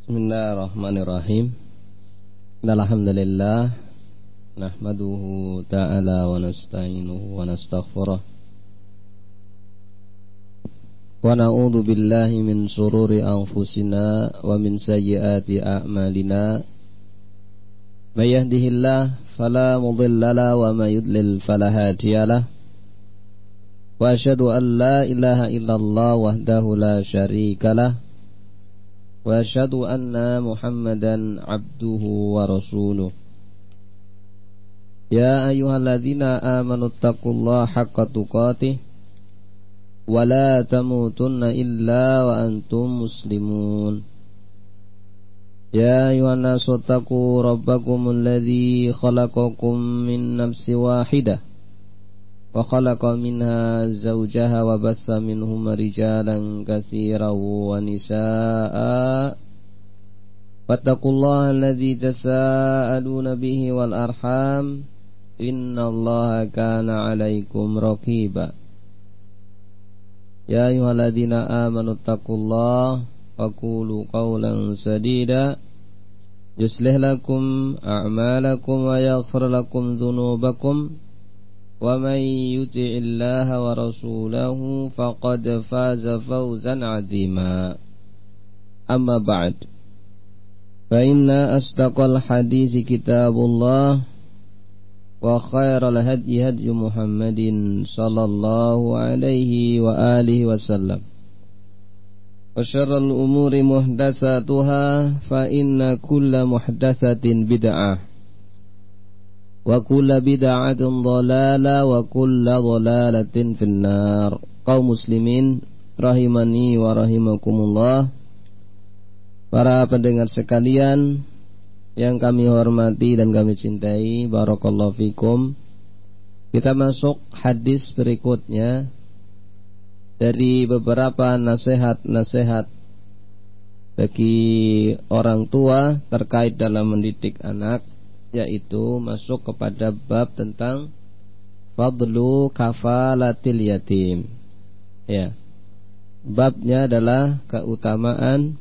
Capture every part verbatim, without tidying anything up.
Bismillahirrahmanirrahim. Alhamdulillah nahmaduhu ta'ala wa nasta'inuhu wa nastaghfiruh wa na'udzu billahi min shururi anfusina wa min sayyiati a'malina. May yahdihillahu fala mudilla lahu wa may yudlil fala hadiyalah. Wa asyhadu an la ilaha illallah wahdahu la syarikalah wa asyhadu anna Muhammadan abduhu wa rasuluh. Ya ayyuhalladzina amanu taqullaha haqqa tuqatih wa la tamutunna illa wa antum muslimun. Ya ayyuhan nasu taqu rabbakumul ladzi khalaqakum min nafsin wahidah wa khalaqa minha zawjaha wa bassa minhuma rijalan katsiran wa nisaa'a wattaqullaha alladzi tasaaluna bihi wal arham innallaha kana 'alaikum raqiba. Ya ayyuhalladzina amanu taqullaha wa qulu qawlan sadida yuslih lakum a'malakum wa yaghfir lakum dhunubakum wa may yuti'illaha wa rasulahu faqad faza fawzan 'azima. Amma ba'd, fa inna asdaqal hadisi kitabullah wa khairal hadyi hadyu Muhammadin sallallahu alaihi wa alihi wasallam wa syarrul umuri muhdatsatuha fa inna kulla muhdatsatin bid'ah wa kulla bid'atin dhalalah wa kulla dhalalatin finnar. Kaum muslimin rahimani wa rahimakumullah, para pendengar sekalian yang kami hormati dan kami cintai, barakallahu fikum. Kita masuk hadis berikutnya dari beberapa nasihat-nasihat bagi orang tua terkait dalam mendidik anak, yaitu masuk kepada bab tentang fadlu kafalatil yatim. Ya. Babnya adalah keutamaan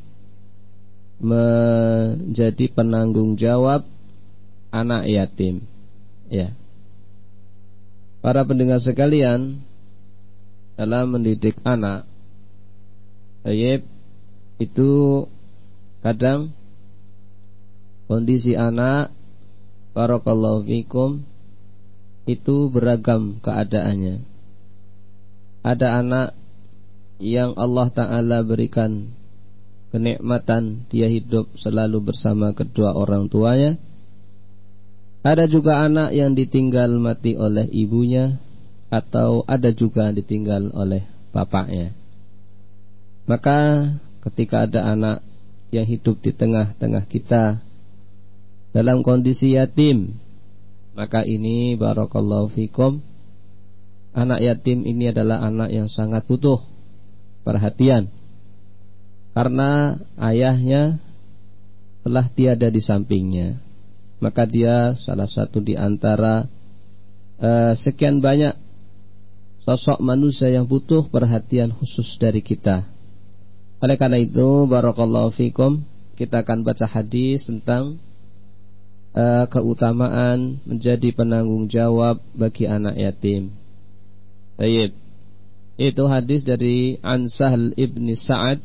menjadi penanggung jawab anak yatim. Ya. Para pendengar sekalian, dalam mendidik anak, baik, itu kadang kondisi anak, barakallahu fikum, itu beragam keadaannya. Ada anak yang Allah Ta'ala berikan kenikmatan, dia hidup selalu bersama kedua orang tuanya. Ada juga anak yang ditinggal mati oleh ibunya, atau ada juga ditinggal oleh bapaknya. Maka ketika ada anak yang hidup di tengah-tengah kita dalam kondisi yatim, maka ini barakallahu fikum, anak yatim ini adalah anak yang sangat butuh perhatian, karena ayahnya telah tiada di sampingnya. Maka dia salah satu di antara uh, sekian banyak sosok manusia yang butuh perhatian khusus dari kita. Oleh karena itu, barakallahu fikum, kita akan baca hadis tentang uh, keutamaan menjadi penanggung jawab bagi anak yatim. Baik. Itu hadis dari An Sahl ibni Sa'ad,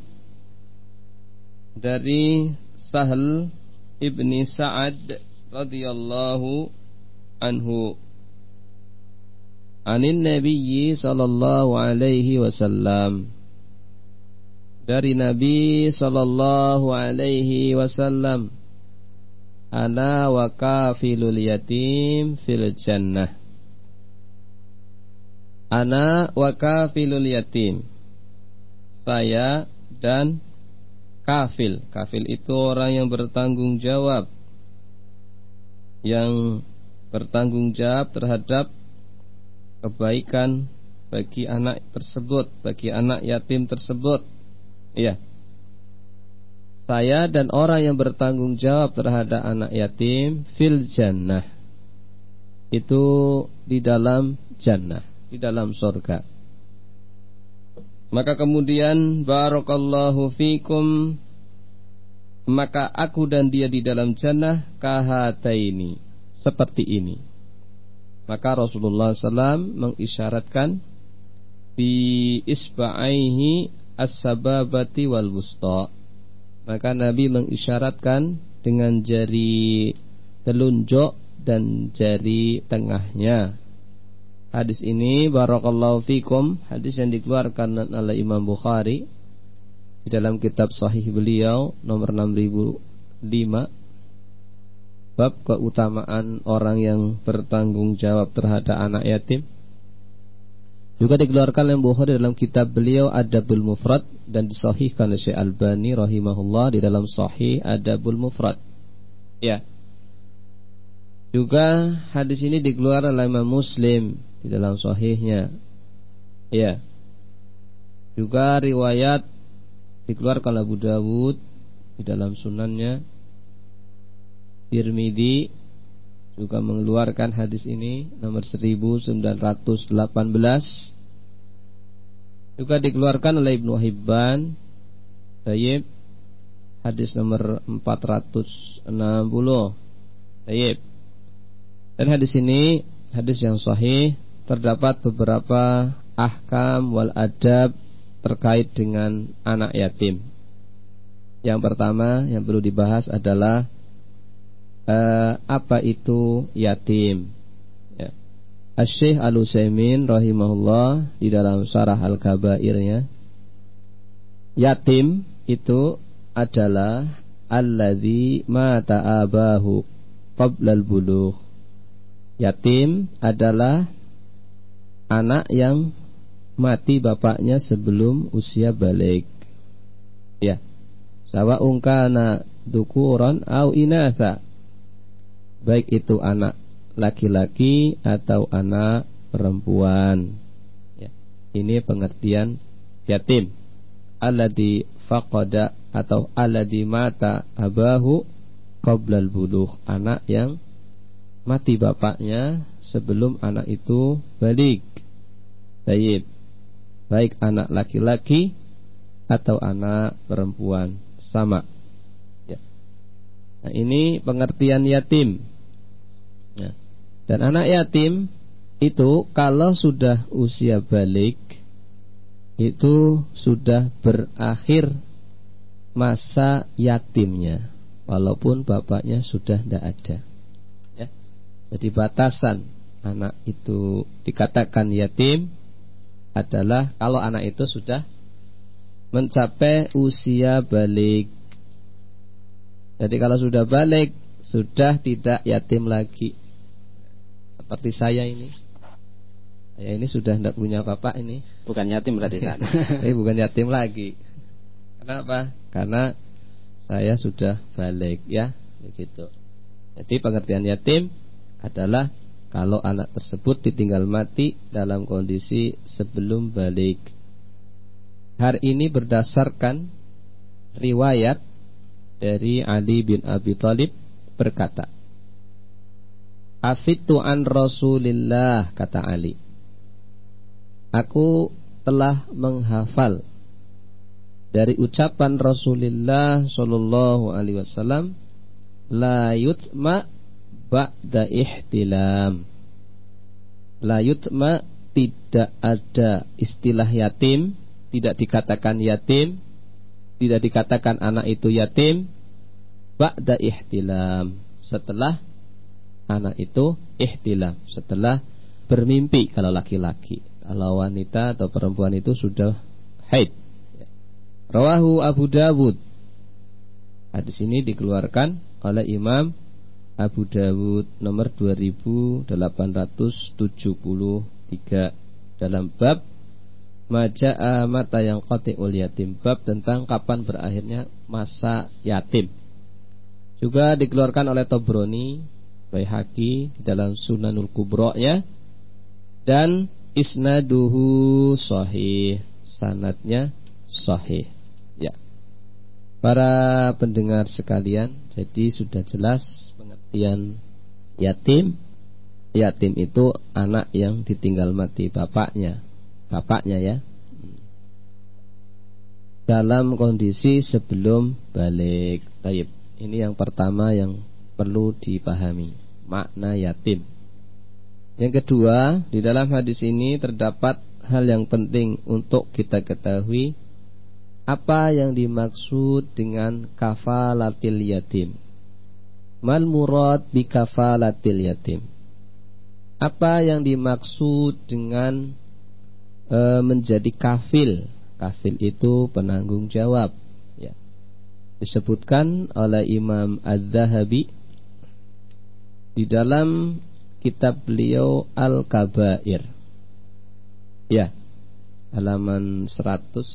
dari Sahl ibni Sa'ad radhiyallahu anhu, anin Nabiyyi sallallahu alaihi wasallam, dari Nabi sallallahu alaihi wasallam, ana wa kafilul yatim fil jannah. Ana wa kafilul yatim, saya dan kafil. Kafil itu orang yang bertanggung jawab, yang bertanggung jawab terhadap kebaikan bagi anak tersebut, bagi anak yatim tersebut. Iya. Saya dan orang yang bertanggung jawab terhadap anak yatim fil jannah, itu di dalam jannah, di dalam surga. Maka kemudian barakallahu fikum, maka aku dan dia di dalam jannah kahataini, seperti ini. Maka Rasulullah sallallahu alaihi wasallam mengisyaratkan bi isba'aihi as-sababati wal wusta. Maka Nabi mengisyaratkan dengan jari telunjuk dan jari tengahnya. Hadis ini barakallahu fikum, hadis yang dikeluarkan oleh Imam Bukhari di dalam kitab sahih beliau nomor enam ribu lima, bab keutamaan orang yang bertanggung jawab terhadap anak yatim. Juga dikeluarkan oleh Bukhari dalam kitab beliau Adabul Mufrad dan disahihkan oleh Syekh Albani rahimahullah di dalam Sahih Adabul Mufrad. Ya. Juga hadis ini dikeluarkan oleh Imam Muslim di dalam sahihnya. Ya. Juga riwayat dikeluarkan oleh Abu Dawud di dalam sunannya. Tirmidzi juga mengeluarkan hadis ini nomor seribu sembilan ratus delapan belas. Juga dikeluarkan oleh Ibnu Hibban, Tayyib, hadis nomor empat ratus enam puluh. Tayyib. Dan hadis ini hadis yang sahih, terdapat beberapa ahkam wal adab terkait dengan anak yatim. Yang pertama yang perlu dibahas adalah Uh, apa itu yatim? Ya. Asy-Syaikh Al-Utsaimin rahimahullah di dalam Syarah Al-Kabairnya, yatim itu adalah alladzi mata abahu qabla al-bulugh. Yatim adalah anak yang mati bapaknya sebelum usia balik. Ya. Sawa'un kana dzukuran au inatha, baik itu anak laki-laki atau anak perempuan. Ya. Ini pengertian yatim. Alladzi faqada atau alladzi mata abahu qablal bulugh, anak yang mati bapaknya sebelum anak itu balik. Baik, baik anak laki-laki atau anak perempuan sama. Ya. Nah, ini pengertian yatim. Ya. Dan anak yatim itu kalau sudah usia balik, itu sudah berakhir masa yatimnya, walaupun bapaknya sudah tidak ada. Ya. Jadi batasan anak itu dikatakan yatim adalah kalau anak itu sudah mencapai usia balik. Jadi kalau sudah balik, sudah tidak yatim lagi. Seperti saya ini. Saya ini sudah tidak punya bapak ini. Bukan yatim berarti kan? Eh, bukan yatim lagi. Kenapa? Karena saya sudah balik, ya, begitu. Jadi pengertian yatim adalah kalau anak tersebut ditinggal mati dalam kondisi sebelum balik. Hal ini berdasarkan riwayat dari Ali bin Abi Thalib berkata, Afitu an Rasulillah, kata Ali, aku telah menghafal dari ucapan Rasulullah sallallahu alaihi wasallam, la yutma ba'da ihtilam. La yutma, tidak ada istilah yatim, tidak dikatakan yatim, tidak dikatakan anak itu yatim ba'da ihtilam, setelah anak itu ihtilam, setelah bermimpi kalau laki-laki. Kalau wanita atau perempuan itu sudah haid. Rawahu Abu Dawud. Hadis ini dikeluarkan oleh Imam Abu Dawud nomor dua ribu delapan ratus tujuh puluh tiga dalam bab Maja'a mata yang qati'ul yatim, bab tentang kapan berakhirnya masa yatim. Juga dikeluarkan oleh Tabrani, Baihaqi dalam Sunanul Kubra, ya, dan isnaduhu sahih, sanadnya sahih. Ya. Para pendengar sekalian, jadi sudah jelas pengertian yatim. Yatim itu anak yang ditinggal mati bapaknya. Bapaknya, ya. dalam kondisi sebelum balik. Taib. Ini yang pertama yang perlu dipahami, makna yatim. Yang kedua, di dalam hadis ini terdapat hal yang penting untuk kita ketahui, apa yang dimaksud dengan kafalatil yatim. Mal murad bi kafalatil yatim. Apa yang dimaksud dengan e, menjadi kafil? Kafil itu penanggung jawab, ya. Disebutkan oleh Imam Az-Zahabi di dalam kitab beliau Al-Kabair, ya, halaman seratus.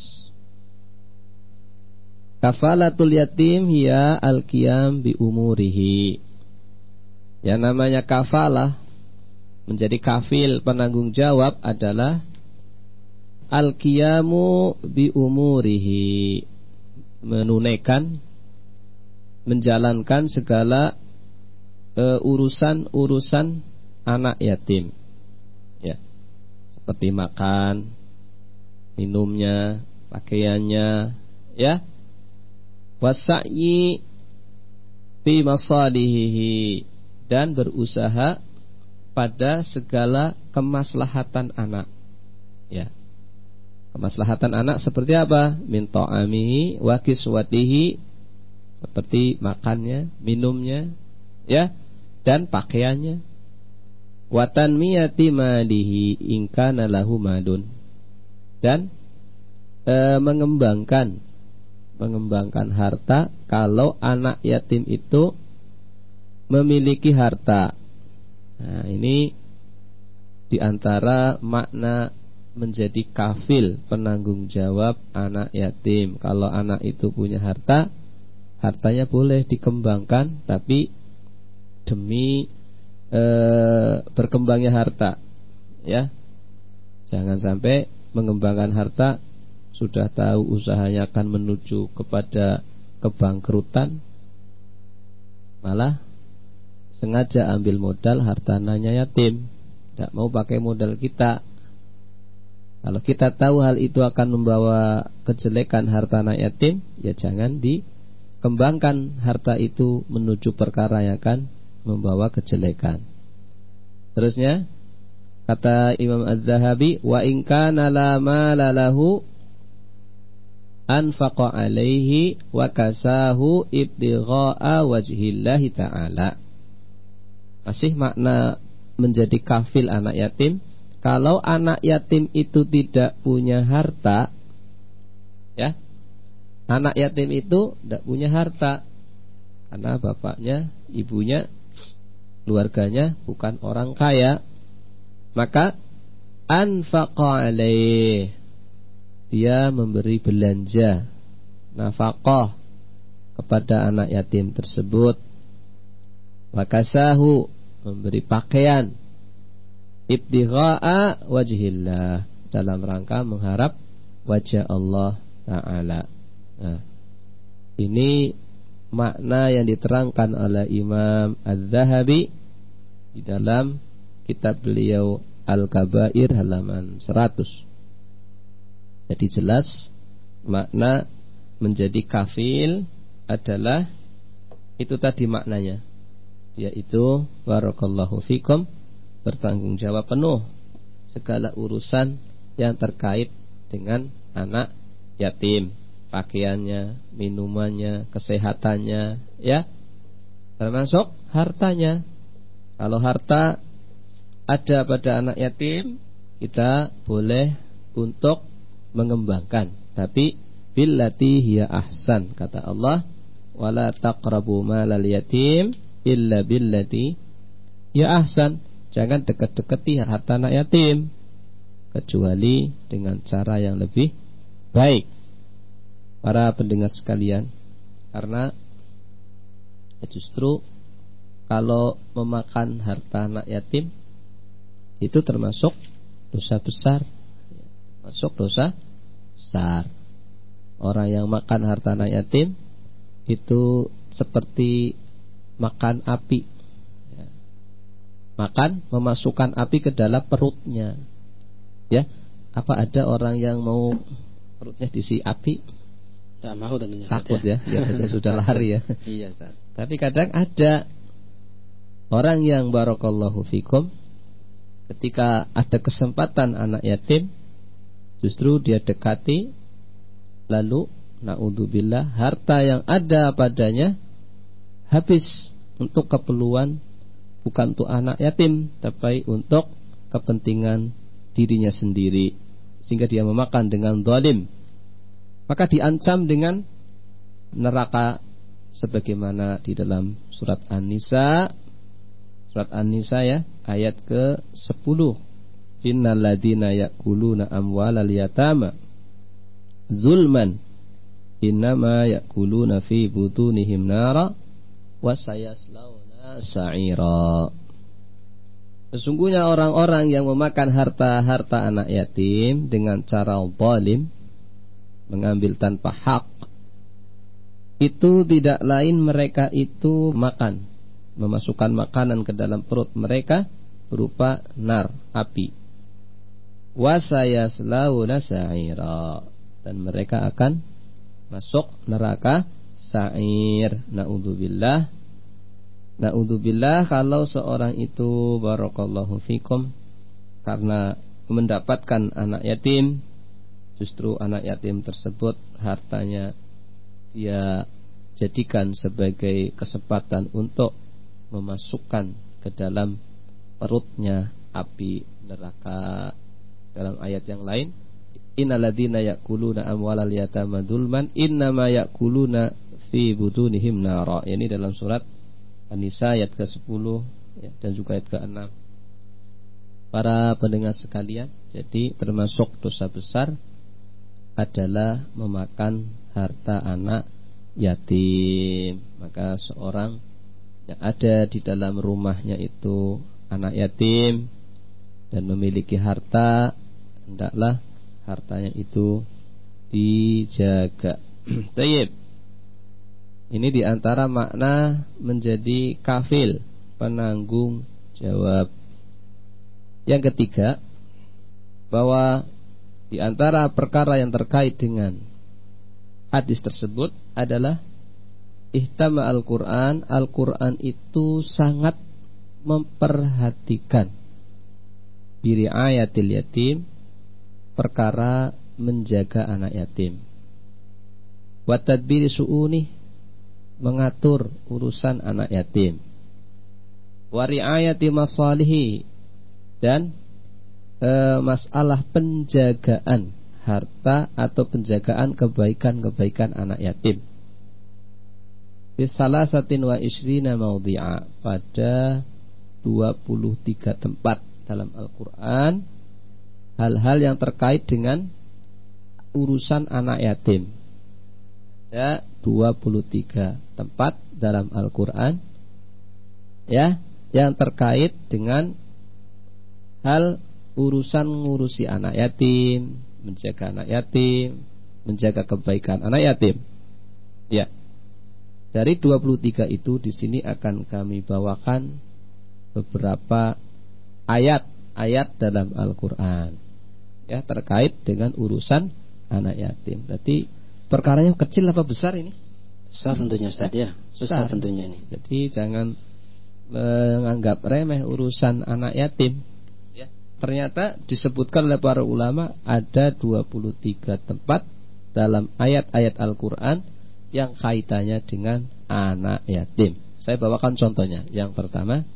Kafalatul yatim hiya al-qiyam bi umurihi. Yang namanya kafalah, menjadi kafil penanggung jawab, adalah al-qiyamu bi umurihi, menunaikan, menjalankan segala uh, urusan-urusan anak yatim, ya, seperti makan, minumnya, pakaiannya, ya, wasa'yi fi masalihihi, dan berusaha pada segala kemaslahatan anak, ya. Kemaslahatan anak seperti apa? Min ta'amihi wa kiswatihi, seperti makannya, minumnya, ya, dan pakaiannya. Wa tanmiyati malihi in kana lahu madun, dan e, mengembangkan mengembangkan harta kalau anak yatim itu memiliki harta. Nah, ini diantara makna menjadi kafil penanggung jawab anak yatim. Kalau anak itu punya harta, hartanya boleh dikembangkan, tapi demi e, berkembangnya harta, ya. Jangan sampai mengembangkan harta sudah tahu usahanya akan menuju kepada kebangkrutan, malah sengaja ambil modal hartananya yatim, tidak mau pakai modal kita. Kalau kita tahu hal itu akan membawa kejelekan harta anak yatim, ya jangan dikembangkan harta itu menuju perkara yang akan membawa kejelekan. Terusnya kata Imam Az-Zahabi, wa in kana la mala lahu anfaqa alaihi wa kasahu ibtigha'a wajhillahi ta'ala. Masih makna menjadi kafil anak yatim. Kalau anak yatim itu tidak punya harta, ya, anak yatim itu tidak punya harta karena bapaknya, ibunya, keluarganya bukan orang kaya, maka anfaqa alaih, dia memberi belanja nafkah kepada anak yatim tersebut, wakasahu, memberi pakaian, ibtigha'a wajhillah, dalam rangka mengharap wajah Allah Ta'ala. Nah, ini makna yang diterangkan oleh Imam Az-Zahabi di dalam kitab beliau Al-Kabair halaman seratus. Jadi jelas makna menjadi kafil adalah itu tadi maknanya, yaitu barakallahu fikum, bertanggung jawab penuh segala urusan yang terkait dengan anak yatim, pakaiannya, minumannya, kesehatannya, ya, termasuk hartanya. Kalau harta ada pada anak yatim, kita boleh untuk mengembangkan, tapi billati hiya ahsan, kata Allah, wala taqrabu malal yatim illa billati hiya ahsan. Jangan dekat-dekati harta anak yatim kecuali dengan cara yang lebih baik. Para pendengar sekalian, karena justru kalau memakan harta anak yatim itu termasuk dosa besar, masuk dosa besar. Orang yang makan harta anak yatim itu seperti makan api. Makan memasukkan api ke dalam perutnya. Ya, apa ada orang yang mau perutnya diisi api? Tidak mau tentunya. Takut ya, ya dia sudah lari ya. Iya, Ustaz. Tapi kadang ada orang yang barakallahu fikum, ketika ada kesempatan anak yatim, justru dia dekati, lalu naudzubillah harta yang ada padanya habis untuk keperluan bukan untuk anak yatim, tapi untuk kepentingan dirinya sendiri, sehingga dia memakan dengan zalim. Maka diancam dengan neraka sebagaimana di dalam surat An-Nisa, surat An-Nisa ya, ayat ke sepuluh. Innal ladzina ya'kuluna amwalal yatama zulman innama ya'kuluna fi butunihim nara wa sayaslawna sa'ira. Sesungguhnya orang-orang yang memakan harta-harta anak yatim dengan cara zalim, mengambil tanpa hak, itu tidak lain mereka itu makan, memasukkan makanan ke dalam perut mereka berupa nar, api. Wa sayaslawna sa'ira, dan mereka akan masuk neraka sa'ir. Naudzubillah. Naudzubillah kalau seorang itu barakallahu fikum karena mendapatkan anak yatim, justru anak yatim tersebut hartanya dia jadikan sebagai kesempatan untuk memasukkan ke dalam perutnya api neraka. Dalam ayat yang lain, innalladzina ya'kuluna amwalal yatama dzulman innama ya'kuluna fi butunihim nara. Ini dalam surat An-Nisa ayat ke sepuluh ya, dan juga ayat ke enam. Para pendengar sekalian, jadi termasuk dosa besar adalah memakan harta anak yatim. Maka seorang yang ada di dalam rumahnya itu anak yatim dan memiliki harta, hendaklah hartanya itu dijaga. Tayyib. Ini diantara makna menjadi kafil, penanggung jawab. Yang ketiga, bahwa diantara perkara yang terkait dengan hadis tersebut adalah ihtama Al-Quran. Al-Quran itu sangat memperhatikan biriayatil yatim, perkara menjaga anak yatim. Wa tadbiri su'unih, mengatur urusan anak yatim. Wa riayati masalihi, dan e, masalah penjagaan harta atau penjagaan kebaikan-kebaikan anak yatim. Fi salasatin wa ishrina mawdi'a, pada dua puluh tiga tempat dalam Al-Quran hal-hal yang terkait dengan urusan anak yatim. Ada dua puluh tiga tempat dalam Al-Quran ya, yang terkait dengan hal urusan ngurusi anak yatim, menjaga anak yatim, menjaga kebaikan anak yatim. Ya. Dari dua puluh tiga itu di sini akan kami bawakan beberapa ayat-ayat dalam Al-Quran ya, terkait dengan urusan anak yatim. Berarti perkaranya kecil apa besar ini? Besar tentunya Ustaz ya. Besar, besar tentunya ini. Jadi jangan menganggap remeh urusan anak yatim ya. Ternyata disebutkan oleh para ulama ada dua puluh tiga tempat dalam ayat-ayat Al-Quran yang kaitannya dengan anak yatim. Saya bawakan contohnya. Yang pertama,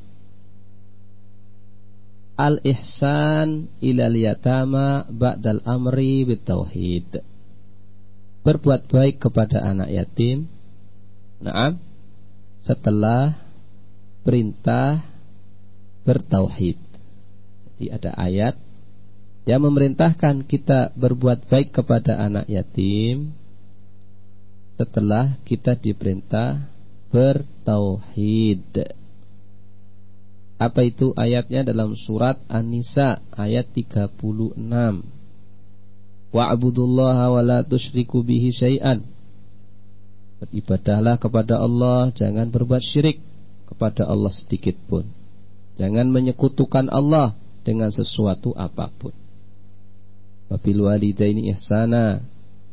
al-ihsan ilal yatama ba'dal amri bitauhid, berbuat baik kepada anak yatim, naam, setelah perintah bertauhid. Jadi ada ayat yang memerintahkan kita berbuat baik kepada anak yatim setelah kita diperintah bertauhid. Apa itu ayatnya? Dalam surat An-Nisa ayat tiga puluh enam. Wa'budullaha wa la tusyriku bihi syai'an. Beribadahlah kepada Allah, jangan berbuat syirik kepada Allah sedikit pun. Jangan menyekutukan Allah dengan sesuatu apapun. Wabil walidaini ihsana,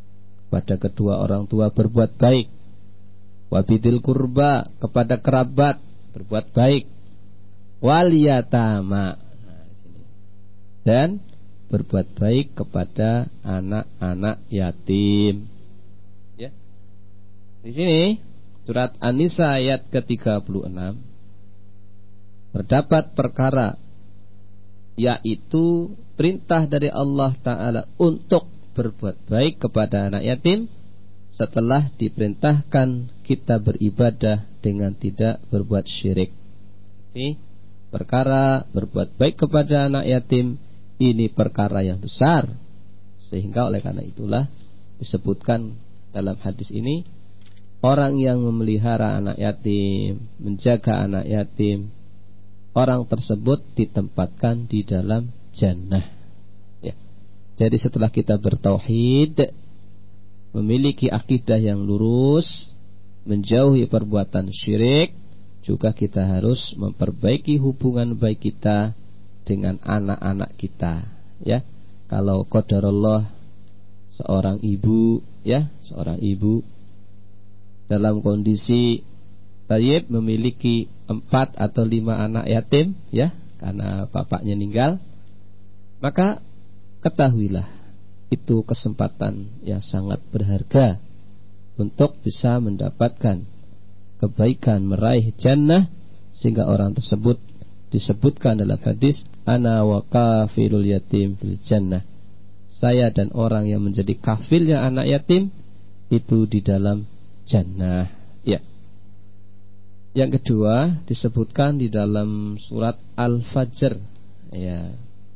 Pada kedua orang tua berbuat baik. Wabidil kurba, kepada kerabat berbuat baik. Wal yatama, dan berbuat baik kepada anak-anak yatim. Ya. Di sini surat An-Nisa ayat ke tiga puluh enam terdapat perkara, yaitu perintah dari Allah Ta'ala untuk berbuat baik kepada anak yatim setelah diperintahkan kita beribadah dengan tidak berbuat syirik. Ini perkara berbuat baik kepada anak yatim, ini perkara yang besar, sehingga oleh karena itulah disebutkan dalam hadis ini, orang yang memelihara anak yatim, menjaga anak yatim, orang tersebut ditempatkan di dalam jannah. Ya. Jadi setelah kita bertauhid, memiliki akidah yang lurus, menjauhi perbuatan syirik, juga kita harus memperbaiki hubungan baik kita dengan anak-anak kita. Ya, kalau qadarullah seorang ibu, ya, seorang ibu dalam kondisi tayyib memiliki empat atau lima anak yatim, ya, karena bapaknya meninggal, maka ketahuilah itu kesempatan yang sangat berharga untuk bisa mendapatkan kebaikan, meraih jannah, sehingga orang tersebut disebutkan dalam hadis, ana wa kafilul yatim fil jannah. Saya dan orang yang menjadi kafilnya anak yatim itu di dalam jannah. Ya. Yang kedua disebutkan di dalam surat Al-Fajr. Ya.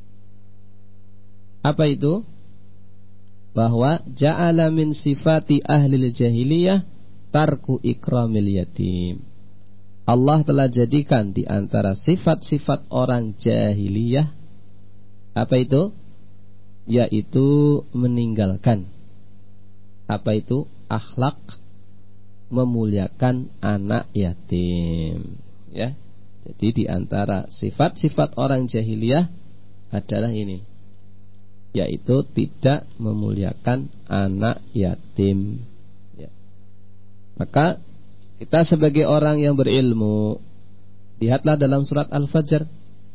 Apa itu? Bahwa ja'ala min sifati ahlil jahiliyah tarku ikramil yatim. Allah telah jadikan di antara sifat-sifat orang jahiliyah, apa itu? Yaitu meninggalkan, apa itu? Akhlak memuliakan anak yatim. Ya. Jadi di antara sifat-sifat orang jahiliyah adalah ini, yaitu tidak memuliakan anak yatim. Ya. Maka kita sebagai orang yang berilmu, lihatlah dalam surat Al-Fajr,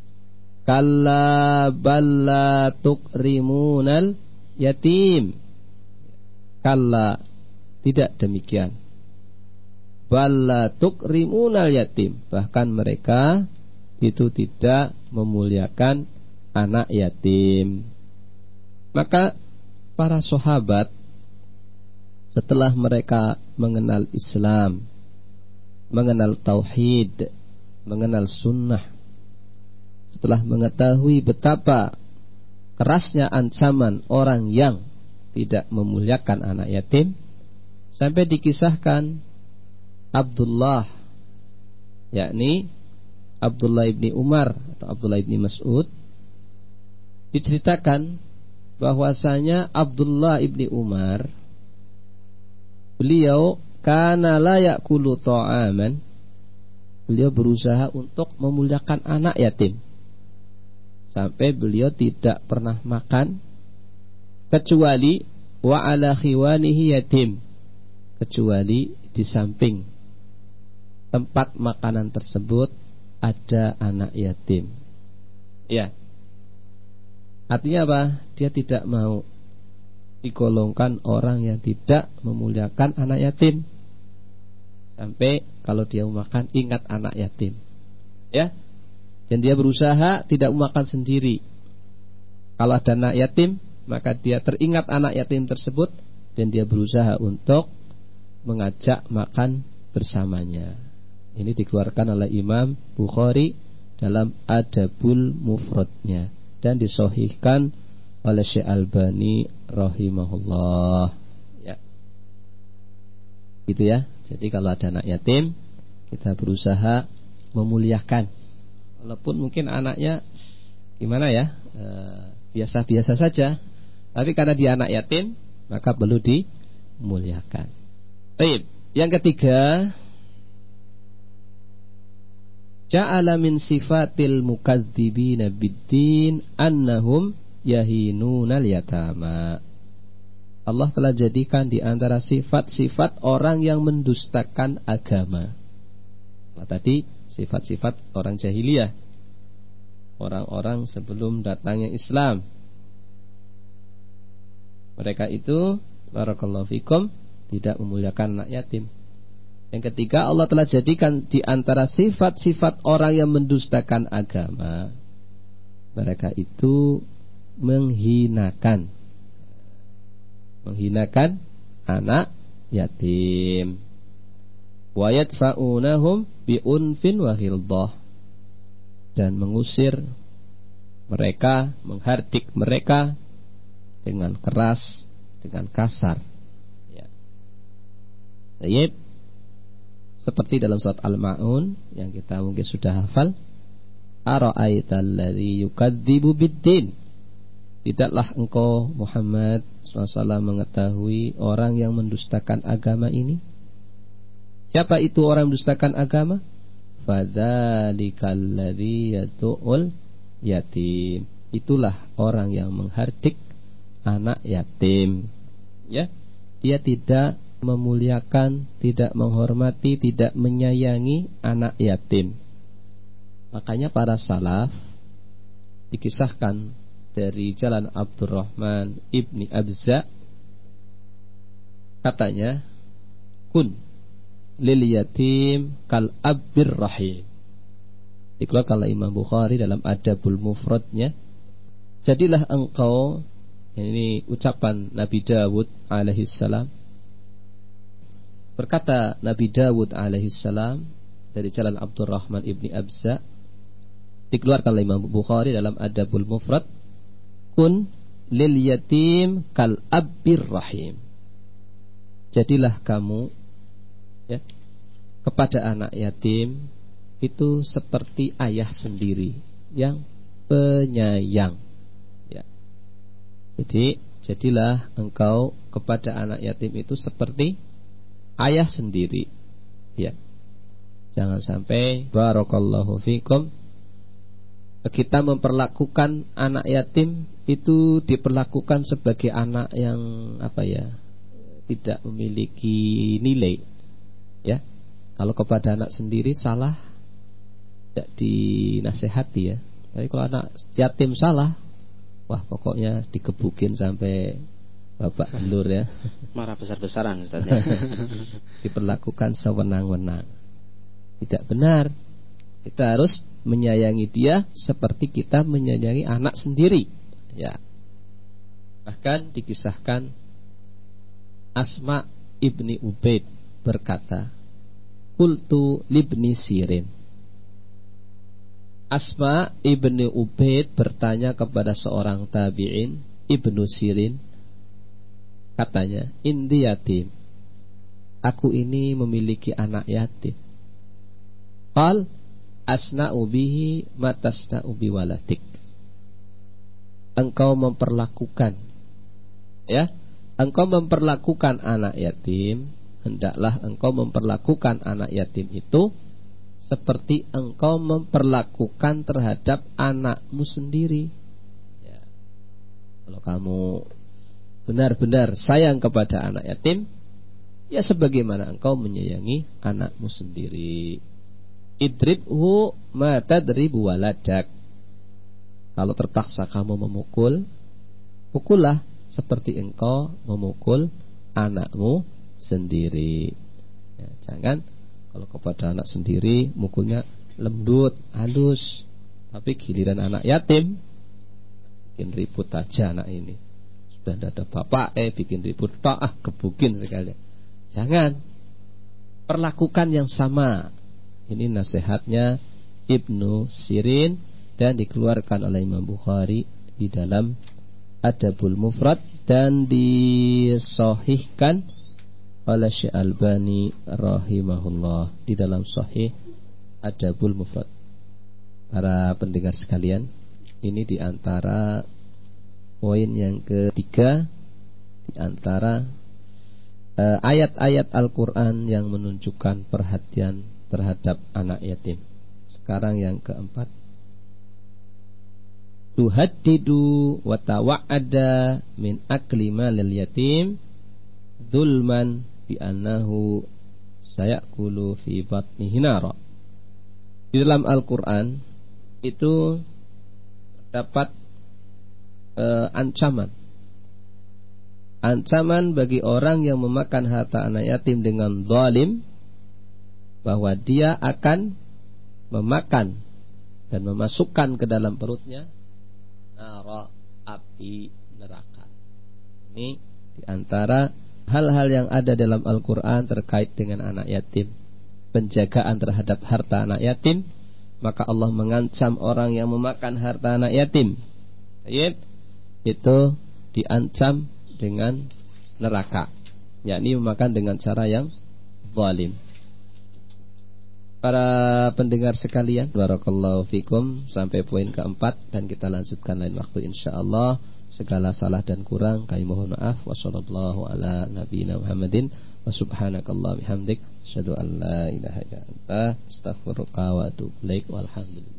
kalla balla tukrimunal yatim. Kalla, tidak demikian. Balla tukrimunal yatim, bahkan mereka itu tidak memuliakan anak yatim. Maka para sahabat setelah mereka mengenal Islam, mengenal tauhid, mengenal sunnah, setelah mengetahui betapa kerasnya ancaman orang yang tidak memuliakan anak yatim, sampai dikisahkan Abdullah, yakni Abdullah ibni Umar atau Abdullah ibni Mas'ud, diceritakan bahwasanya Abdullah ibni Umar, beliau kana la ya'kulu ta'aman, beliau berusaha untuk memuliakan anak yatim, sampai beliau tidak pernah makan kecuali wa ala khiwanihi yatim, kecuali di samping tempat makanan tersebut ada anak yatim. Ya. Artinya apa? Dia tidak mau digolongkan orang yang tidak memuliakan anak yatim. Sampai kalau dia makan ingat anak yatim. Ya. Dan dia berusaha tidak makan sendiri. Kalau ada anak yatim, maka dia teringat anak yatim tersebut dan dia berusaha untuk mengajak makan bersamanya. Ini dikeluarkan oleh Imam Bukhari dalam Adabul Mufradnya dan disahihkan oleh Syekh Albani rahimahullah. Ya. Gitu ya. Jadi kalau ada anak yatim, kita berusaha memuliakan. Walaupun mungkin anaknya gimana ya, e, biasa-biasa saja, tapi karena dia anak yatim, maka perlu dimuliakan. Baik, yang ketiga, ja'ala min sifatil mukadzibina biddin annahum yahinunal yatama. Allah telah jadikan di antara sifat-sifat orang yang mendustakan agama. Nah, tadi sifat-sifat orang jahiliyah, orang-orang sebelum datangnya Islam. Mereka itu, barakallahu fikum, tidak memuliakan anak yatim. Yang ketiga, Allah telah jadikan di antara sifat-sifat orang yang mendustakan agama, mereka itu menghinakan menghinakan anak yatim. Wa yadfa'unahum bi'unfin wa ghildah, dan mengusir mereka, menghardik mereka dengan keras, dengan kasar. Ya. Baik. Seperti dalam surat Al-Ma'un yang kita mungkin sudah hafal, ara'aital ladzi yukadzibu bid-din. Tidaklah engkau Muhammad shallallahu alaihi wasallam mengetahui orang yang mendustakan agama ini? Siapa itu orang yang mendustakan agama? Fadzalikal ladzi yatu'ul yatim. Itulah orang yang menghardik anak yatim. Ya, dia tidak memuliakan, tidak menghormati, tidak menyayangi anak yatim. Makanya para salaf dikisahkan dari jalan Abdurrahman ibni Abza, katanya, kun lil yatim kal abir rahim. Dikeluarkan oleh Imam Bukhari dalam Adabul Mufradnya. Jadilah engkau, ini ucapan Nabi Dawud alaihissalam. Berkata Nabi Dawud alaihissalam dari jalan Abdurrahman ibni Abza, dikeluarkan oleh Imam Bukhari dalam Adabul Mufrad, kun lil yatim kal abir rahim. Jadilah kamu, ya, kepada anak yatim itu seperti ayah sendiri yang penyayang. Ya. Jadi jadilah engkau kepada anak yatim itu seperti ayah sendiri. Ya. Jangan sampai barakallahu fikum kita memperlakukan anak yatim itu diperlakukan sebagai anak yang apa ya, tidak memiliki nilai. Ya, kalau kepada anak sendiri salah tidak dinasehati ya. Tapi kalau anak yatim salah, wah pokoknya dikebukin sampai bapak belur ya. Marah besar-besaran Ustaz. Diperlakukan sewenang-wenang. Tidak benar. Kita harus menyayangi dia seperti kita menyayangi anak sendiri. Ya. Bahkan dikisahkan Asma ibni Ubaid berkata, qultu libni Sirin. Asma ibni Ubaid bertanya kepada seorang tabi'in, Ibnu Sirin. Katanya, indi yatim, aku ini memiliki anak yatim. Qal asna'u bihi matasna'u biwaladik. Engkau memperlakukan, ya, engkau memperlakukan anak yatim, hendaklah engkau memperlakukan anak yatim itu seperti engkau memperlakukan terhadap anakmu sendiri. Ya. Kalau kamu benar-benar sayang kepada anak yatim, ya sebagaimana engkau menyayangi anakmu sendiri. Idribhu ma tadribu waladak. Kalau terpaksa kamu memukul, pukullah seperti engkau memukul anakmu sendiri. Ya, jangan kalau kepada anak sendiri mukulnya lembut, halus, tapi giliran anak yatim bikin ribut aja anak ini. Sudah tidak ada bapak, eh bikin ribut, tok ah gebukin sekali. Jangan, perlakukan yang sama. Ini nasihatnya Ibnu Sirin dan dikeluarkan oleh Imam Bukhari di dalam Adabul Mufrad dan disahihkan oleh Syekh Albani rahimahullah di dalam Sahih Adabul Mufrad. Para pendengar sekalian, ini di antara poin yang ketiga di antara uh, ayat-ayat Al-Quran yang menunjukkan perhatian terhadap anak yatim. Sekarang yang keempat. tuhaddidu wa tawa'ada min akli malil yatim dzulman bi annahu sayakulu fi batnihi nara. Di dalam Al-Qur'an itu terdapat eh, ancaman ancaman bagi orang yang memakan harta anak yatim dengan zalim, bahwa dia akan memakan dan memasukkan ke dalam perutnya nara, api neraka. Ini diantara hal-hal yang ada dalam Al-Quran terkait dengan anak yatim, penjagaan terhadap harta anak yatim. Maka Allah mengancam orang yang memakan harta anak yatim, itu diancam dengan neraka, yakni memakan dengan cara yang zalim. Para pendengar sekalian, barakallahu fikum, sampai poin keempat dan kita lanjutkan lain waktu insyaallah. Segala salah dan kurang kami mohon maaf. Wassallallahu ala nabiyina Muhammadin wa subhanakallah bihamdik asyhadu an la ilaha illa anta astaghfiruka wa atubu ilaik. Walhamdulillah.